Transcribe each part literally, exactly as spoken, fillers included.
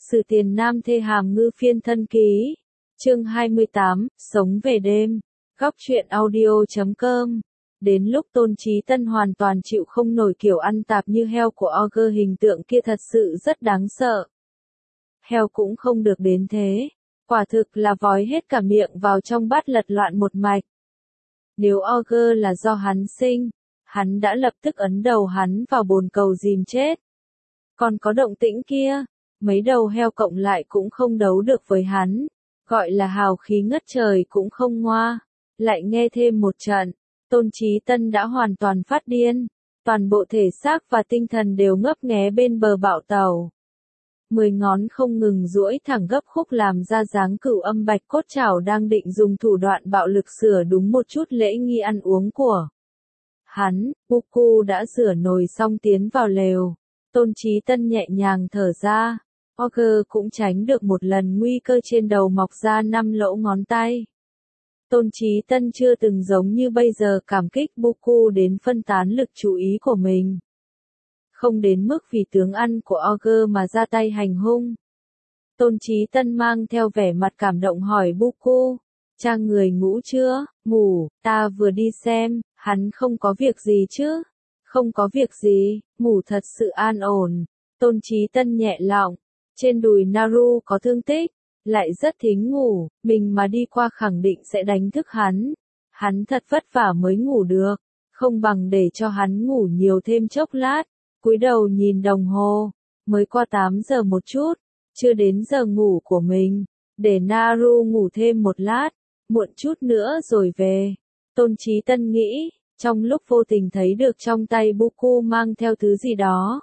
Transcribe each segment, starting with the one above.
Sử Tiền Nam Thê Hàm Ngư Phiên Thân Ký. Chương hai mươi tám, Sống về đêm. Góc truyện audio chấm com. Đến lúc Tôn Chí Tân hoàn toàn chịu không nổi kiểu ăn tạp như heo của Auger, hình tượng kia thật sự rất đáng sợ. Heo cũng không được đến thế. Quả thực là vói hết cả miệng vào trong bát lật loạn một mạch. Nếu Auger là do hắn sinh, hắn đã lập tức ấn đầu hắn vào bồn cầu dìm chết. Còn có động tĩnh kia, mấy đầu heo cộng lại cũng không đấu được với hắn, gọi là hào khí ngất trời cũng không ngoa. Lại nghe thêm một trận, Tôn Chí Tân đã hoàn toàn phát điên, toàn bộ thể xác và tinh thần đều ngấp nghé bên bờ bạo tàu. Mười ngón không ngừng duỗi thẳng gấp khúc làm ra dáng cửu âm bạch cốt chảo đang định dùng thủ đoạn bạo lực sửa đúng một chút lễ nghi ăn uống của hắn. Buku đã rửa nồi xong tiến vào lều. Tôn Chí Tân nhẹ nhàng thở ra. Auger cũng tránh được một lần nguy cơ trên đầu mọc ra năm lỗ ngón tay. Tôn Chí Tân chưa từng giống như bây giờ cảm kích Buku đến phân tán lực chú ý của mình. Không đến mức vì tướng ăn của Auger mà ra tay hành hung. Tôn Chí Tân mang theo vẻ mặt cảm động hỏi Buku, cha người ngủ chưa? Ngủ, ta vừa đi xem, hắn không có việc gì chứ? Không có việc gì, ngủ thật sự an ổn. Tôn Chí Tân nhẹ lòng, trên đùi Naru có thương tích, lại rất thính ngủ, mình mà đi qua khẳng định sẽ đánh thức hắn. Hắn thật vất vả mới ngủ được, không bằng để cho hắn ngủ nhiều thêm chốc lát. Cúi đầu nhìn đồng hồ, mới qua tám giờ một chút, chưa đến giờ ngủ của mình, để Naru ngủ thêm một lát, muộn chút nữa rồi về. Tôn Chí Tân nghĩ, trong lúc vô tình thấy được trong tay Buku mang theo thứ gì đó.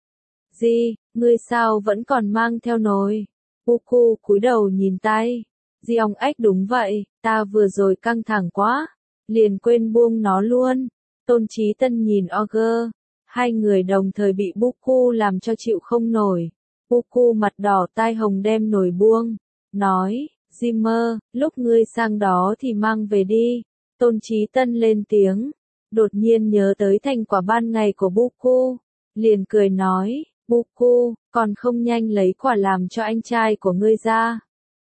Di, ngươi sao vẫn còn mang theo nồi? Buku cúi đầu nhìn tay. Di ong ếch đúng vậy, ta vừa rồi căng thẳng quá, liền quên buông nó luôn. Tôn Chí Tân nhìn Auger. Hai người đồng thời bị Buku làm cho chịu không nổi. Buku mặt đỏ tai hồng đem nồi buông, nói, Zimmer, lúc ngươi sang đó thì mang về đi. Tôn Chí Tân lên tiếng, đột nhiên nhớ tới thành quả ban ngày của Buku, liền cười nói, Buku, còn không nhanh lấy quả làm cho anh trai của ngươi ra.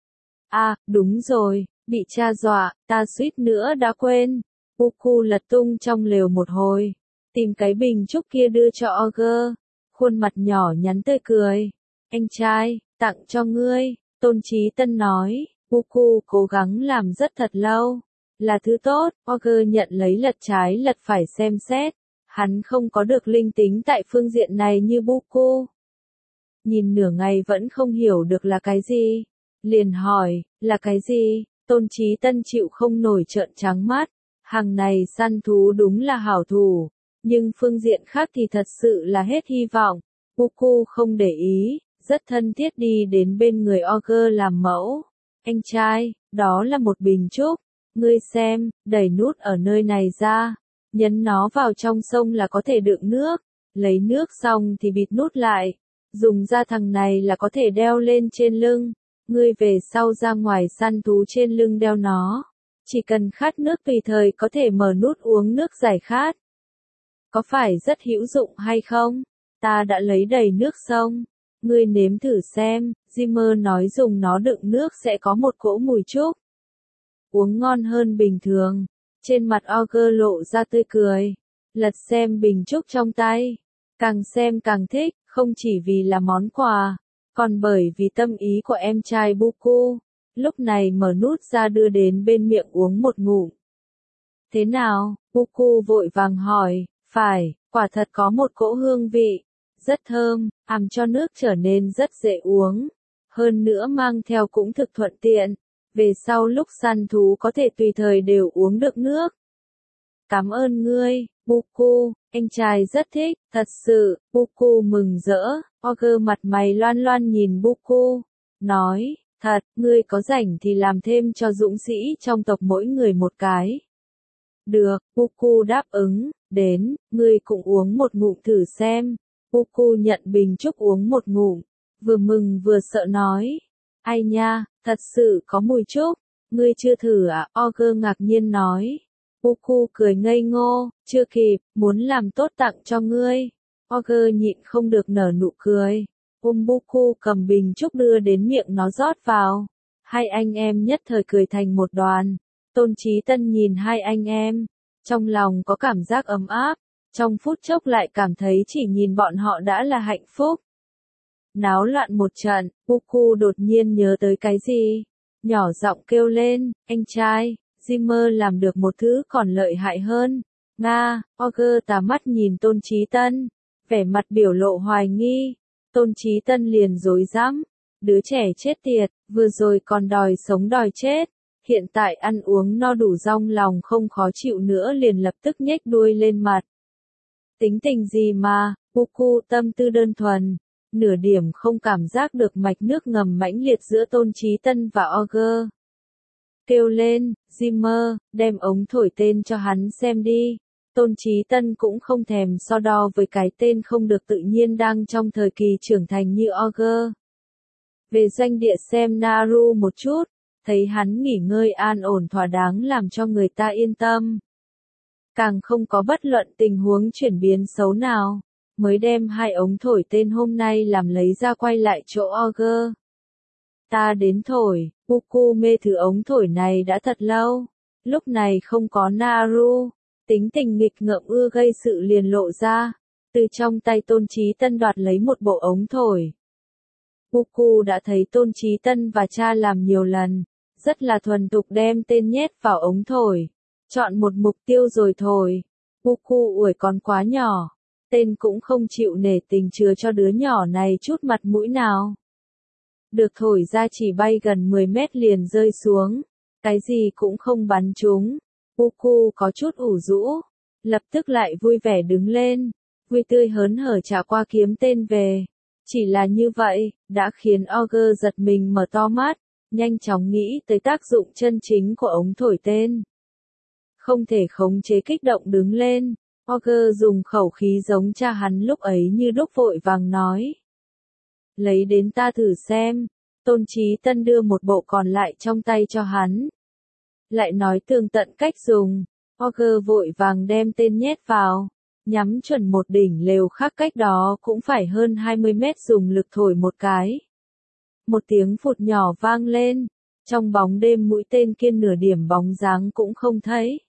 À, đúng rồi, bị cha dọa, ta suýt nữa đã quên. Buku lật tung trong lều một hồi. Tìm cái bình trúc kia đưa cho Auger, khuôn mặt nhỏ nhắn tươi cười. Anh trai, tặng cho ngươi, Tôn Chí Tân nói. Buku cố gắng làm rất thật lâu, là thứ tốt. Auger nhận lấy lật trái lật phải xem xét, hắn không có được linh tính tại phương diện này như Buku. Nhìn nửa ngày vẫn không hiểu được là cái gì, liền hỏi, là cái gì? Tôn Chí Tân chịu không nổi trợn trắng mắt, hàng này săn thú đúng là hảo thủ. Nhưng phương diện khác thì thật sự là hết hy vọng. Buku không để ý, rất thân thiết đi đến bên người Auger làm mẫu. Anh trai, đó là một bình trúc. Ngươi xem, đẩy nút ở nơi này ra. Nhấn nó vào trong sông là có thể đựng nước. Lấy nước xong thì bịt nút lại. Dùng ra thằng này là có thể đeo lên trên lưng. Ngươi về sau ra ngoài săn thú trên lưng đeo nó. Chỉ cần khát nước tùy thời có thể mở nút uống nước giải khát. Có phải rất hữu dụng hay không? Ta đã lấy đầy nước sông. Ngươi nếm thử xem. Zimmer nói dùng nó đựng nước sẽ có một cỗ mùi trúc. Uống ngon hơn bình thường. Trên mặt Auger lộ ra tươi cười. Lật xem bình trúc trong tay. Càng xem càng thích, không chỉ vì là món quà, còn bởi vì tâm ý của em trai Buku. Lúc này mở nút ra đưa đến bên miệng uống một ngụm. Thế nào? Buku vội vàng hỏi. Phải, quả thật có một cỗ hương vị, rất thơm, làm cho nước trở nên rất dễ uống. Hơn nữa mang theo cũng thực thuận tiện, về sau lúc săn thú có thể tùy thời đều uống được nước. Cảm ơn ngươi, Buku, anh trai rất thích, thật sự. Buku mừng rỡ. Auger mặt mày loan loan nhìn Buku, nói, thật, ngươi có rảnh thì làm thêm cho dũng sĩ trong tộc mỗi người một cái. Được, Buku đáp ứng. Đến, ngươi cũng uống một ngụm thử xem. Buku nhận bình trúc uống một ngụm, vừa mừng vừa sợ nói. Ai nha, thật sự có mùi trúc, ngươi chưa thử à? Auger ngạc nhiên nói. Buku cười ngây ngô, chưa kịp, muốn làm tốt tặng cho ngươi. Auger nhịn không được nở nụ cười. Umbuku cầm bình trúc đưa đến miệng nó rót vào. Hai anh em nhất thời cười thành một đoàn. Tôn Chí Tân nhìn hai anh em, trong lòng có cảm giác ấm áp, trong phút chốc lại cảm thấy chỉ nhìn bọn họ đã là hạnh phúc. Náo loạn một trận, Buku đột nhiên nhớ tới cái gì, nhỏ giọng kêu lên, anh trai, Jimmer làm được một thứ còn lợi hại hơn. Nga, Auger tà mắt nhìn Tôn Chí Tân, vẻ mặt biểu lộ hoài nghi. Tôn Chí Tân liền rối rắm, đứa trẻ chết tiệt, vừa rồi còn đòi sống đòi chết, hiện tại ăn uống no đủ rong lòng không khó chịu nữa liền lập tức nhếch đuôi lên mặt. Tính tình gì mà, Buku tâm tư đơn thuần, nửa điểm không cảm giác được mạch nước ngầm mãnh liệt giữa Tôn Chí Tân và Auger. Kêu lên, Jimmer, đem ống thổi tên cho hắn xem đi. Tôn Chí Tân cũng không thèm so đo với cái tên không được tự nhiên đang trong thời kỳ trưởng thành như Auger. Về doanh địa xem Naru một chút, thấy hắn nghỉ ngơi an ổn thỏa đáng làm cho người ta yên tâm. Càng không có bất luận tình huống chuyển biến xấu nào, mới đem hai ống thổi tên hôm nay làm lấy ra quay lại chỗ Auger. Ta đến thổi, Buku mê thứ ống thổi này đã thật lâu, lúc này không có Naru, tính tình nghịch ngợm ưa gây sự liền lộ ra, từ trong tay Tôn Chí Tân đoạt lấy một bộ ống thổi. Buku đã thấy Tôn Chí Tân và cha làm nhiều lần, rất là thuần thục đem tên nhét vào ống thổi, chọn một mục tiêu rồi thổi. Buku ủi còn quá nhỏ, tên cũng không chịu nể tình chừa cho đứa nhỏ này chút mặt mũi nào. Được thổi ra chỉ bay gần mười mét liền rơi xuống, cái gì cũng không bắn trúng. Buku có chút ủ rũ, lập tức lại vui vẻ đứng lên, vui tươi hớn hở trả qua kiếm tên về. Chỉ là như vậy, đã khiến Auger giật mình mở to mắt, nhanh chóng nghĩ tới tác dụng chân chính của ống thổi tên. Không thể khống chế kích động đứng lên, Auger dùng khẩu khí giống cha hắn lúc ấy như đúc vội vàng nói. Lấy đến ta thử xem. Tôn Chí Tân đưa một bộ còn lại trong tay cho hắn. Lại nói tường tận cách dùng, Auger vội vàng đem tên nhét vào, nhắm chuẩn một đỉnh lều khác cách đó cũng phải hơn hai mươi mét dùng lực thổi một cái. Một tiếng phụt nhỏ vang lên, trong bóng đêm mũi tên kia nửa điểm bóng dáng cũng không thấy.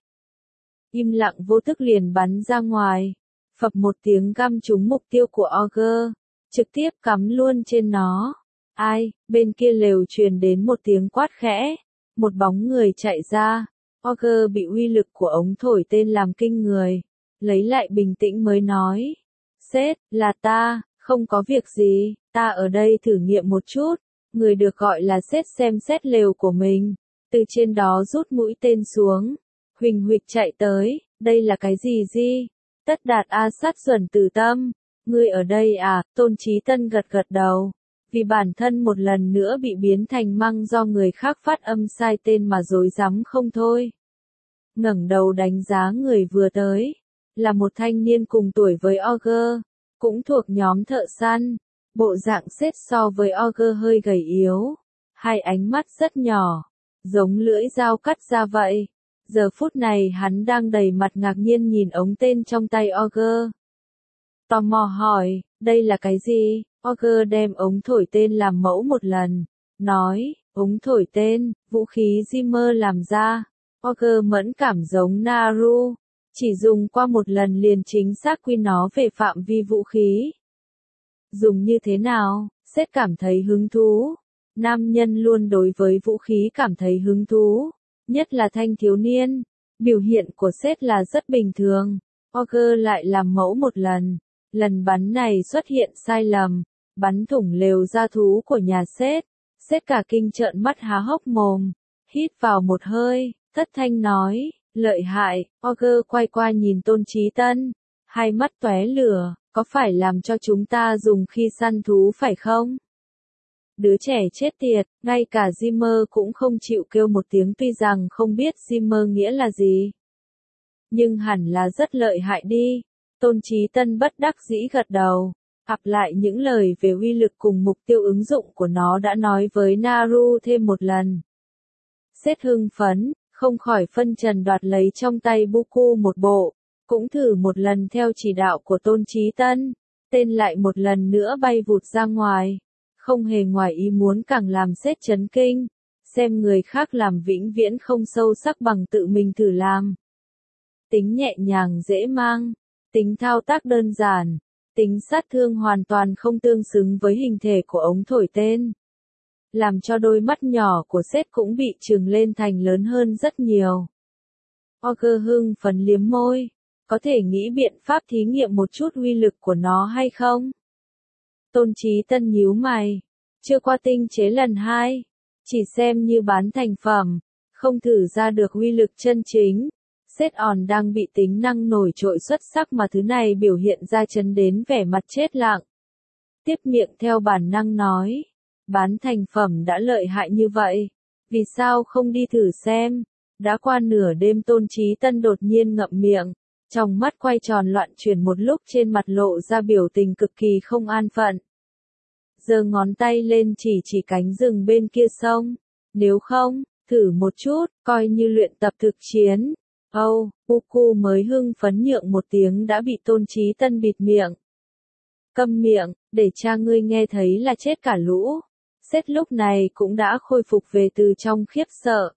Im lặng vô thức liền bắn ra ngoài, phập một tiếng găm trúng mục tiêu của Auger, trực tiếp cắm luôn trên nó. Ai, bên kia lều truyền đến một tiếng quát khẽ, một bóng người chạy ra. Auger bị uy lực của ống thổi tên làm kinh người, lấy lại bình tĩnh mới nói. Sếp, là ta, không có việc gì, ta ở đây thử nghiệm một chút. Người được gọi là sếp xem xét lều của mình, từ trên đó rút mũi tên xuống. Huỳnh huỵch chạy tới, đây là cái gì gì? Tất đạt A sát duẩn tử tâm. Ngươi ở đây à? Tôn Chí Tân gật gật đầu. Vì bản thân một lần nữa bị biến thành măng do người khác phát âm sai tên mà rối rắm không thôi. Ngẩng đầu đánh giá người vừa tới, là một thanh niên cùng tuổi với Auger, cũng thuộc nhóm thợ săn, bộ dạng xếp so với Auger hơi gầy yếu, hai ánh mắt rất nhỏ, giống lưỡi dao cắt ra vậy. Giờ phút này hắn đang đầy mặt ngạc nhiên nhìn ống tên trong tay Auger. Tò mò hỏi, đây là cái gì? Auger đem ống thổi tên làm mẫu một lần, nói, ống thổi tên, vũ khí Jimmer làm ra. Auger mẫn cảm giống Naru, chỉ dùng qua một lần liền chính xác quy nó về phạm vi vũ khí. Dùng như thế nào? Sếp cảm thấy hứng thú. Nam nhân luôn đối với vũ khí cảm thấy hứng thú, nhất là thanh thiếu niên. Biểu hiện của sếp là rất bình thường. Auger lại làm mẫu một lần. Lần bắn này xuất hiện sai lầm, bắn thủng lều gia thú của nhà sếp. Sếp cả kinh trợn mắt há hốc mồm, hít vào một hơi, thất thanh nói, lợi hại. Auger quay qua nhìn Tôn Chí Tân, hai mắt tóe lửa, có phải làm cho chúng ta dùng khi săn thú phải không? Đứa trẻ chết tiệt, ngay cả Jimmer cũng không chịu kêu một tiếng tuy rằng không biết Jimmer nghĩa là gì. Nhưng hẳn là rất lợi hại đi. Tôn Chí Tân bất đắc dĩ gật đầu, lặp lại những lời về uy lực cùng mục tiêu ứng dụng của nó đã nói với Naru thêm một lần. Sếp hưng phấn, không khỏi phân trần đoạt lấy trong tay Buku một bộ, cũng thử một lần theo chỉ đạo của Tôn Chí Tân. tên lại một lần nữa bay vụt ra ngoài. Không hề ngoài ý muốn càng làm sếp chấn kinh. Xem người khác làm vĩnh viễn không sâu sắc bằng tự mình thử làm. Tính nhẹ nhàng dễ mang, tính thao tác đơn giản, tính sát thương hoàn toàn không tương xứng với hình thể của ống thổi tên. Làm cho đôi mắt nhỏ của sếp cũng bị trừng lên thành lớn hơn rất nhiều. Roger hưng phấn liếm môi, có thể nghĩ biện pháp thí nghiệm một chút uy lực của nó hay không? Tôn Chí Tân nhíu mày, chưa qua tinh chế lần hai, chỉ xem như bán thành phẩm, không thử ra được uy lực chân chính. Sét on đang bị tính năng nổi trội xuất sắc mà thứ này biểu hiện ra chấn đến vẻ mặt chết lặng. Tiếp miệng theo bản năng nói, bán thành phẩm đã lợi hại như vậy, vì sao không đi thử xem? Đã qua nửa đêm Tôn Chí Tân đột nhiên ngậm miệng, trong mắt quay tròn loạn chuyển một lúc trên mặt lộ ra biểu tình cực kỳ không an phận. Giơ ngón tay lên chỉ chỉ cánh rừng bên kia sông, nếu không, thử một chút, coi như luyện tập thực chiến. Âu, oh, Buku mới hưng phấn nhượng một tiếng đã bị Tôn Chí Tân bịt miệng. Câm miệng, để cha ngươi nghe thấy là chết cả lũ. Sét lúc này cũng đã khôi phục về từ trong khiếp sợ.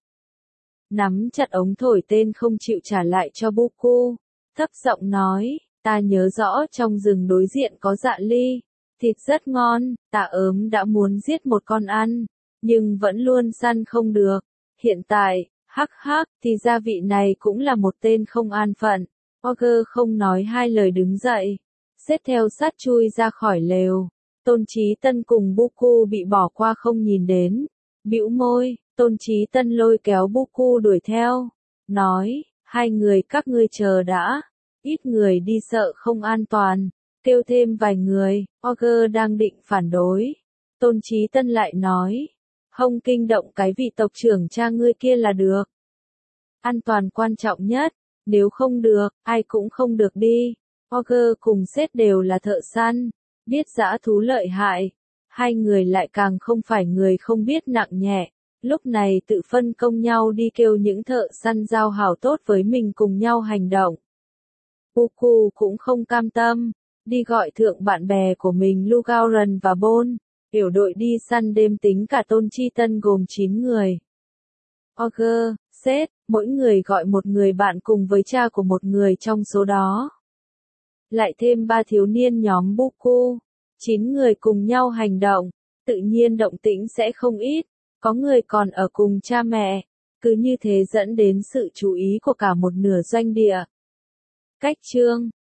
Nắm chặt ống thổi tên không chịu trả lại cho Buku, thấp giọng nói, ta nhớ rõ trong rừng đối diện có dạ ly, thịt rất ngon, tạ ớm đã muốn giết một con ăn, nhưng vẫn luôn săn không được. Hiện tại, hắc hắc, thì gia vị này cũng là một tên không an phận. Roger không nói hai lời đứng dậy, xếp theo sát chui ra khỏi lều. Tôn Chí Tân cùng Buku bị bỏ qua không nhìn đến. Bĩu môi, Tôn Chí Tân lôi kéo Buku đuổi theo. Nói, hai người các ngươi chờ đã. Ít người đi sợ không an toàn. Kêu thêm vài người, Roger đang định phản đối. Tôn Chí Tân lại nói, không kinh động cái vị tộc trưởng cha ngươi kia là được. An toàn quan trọng nhất, nếu không được, ai cũng không được đi. Roger cùng sếp đều là thợ săn, biết dã thú lợi hại. Hai người lại càng không phải người không biết nặng nhẹ, lúc này tự phân công nhau đi kêu những thợ săn giao hảo tốt với mình cùng nhau hành động. Buku cũng không cam tâm, đi gọi thượng bạn bè của mình Lugauren và Bôn. Tiểu đội đi săn đêm tính cả Tôn Chí Tân gồm chín người. Roger, sếp, mỗi người gọi một người bạn cùng với cha của một người trong số đó. Lại thêm ba thiếu niên nhóm Buku. Chín người cùng nhau hành động, tự nhiên động tĩnh sẽ không ít, có người còn ở cùng cha mẹ, cứ như thế dẫn đến sự chú ý của cả một nửa doanh địa. Cách chương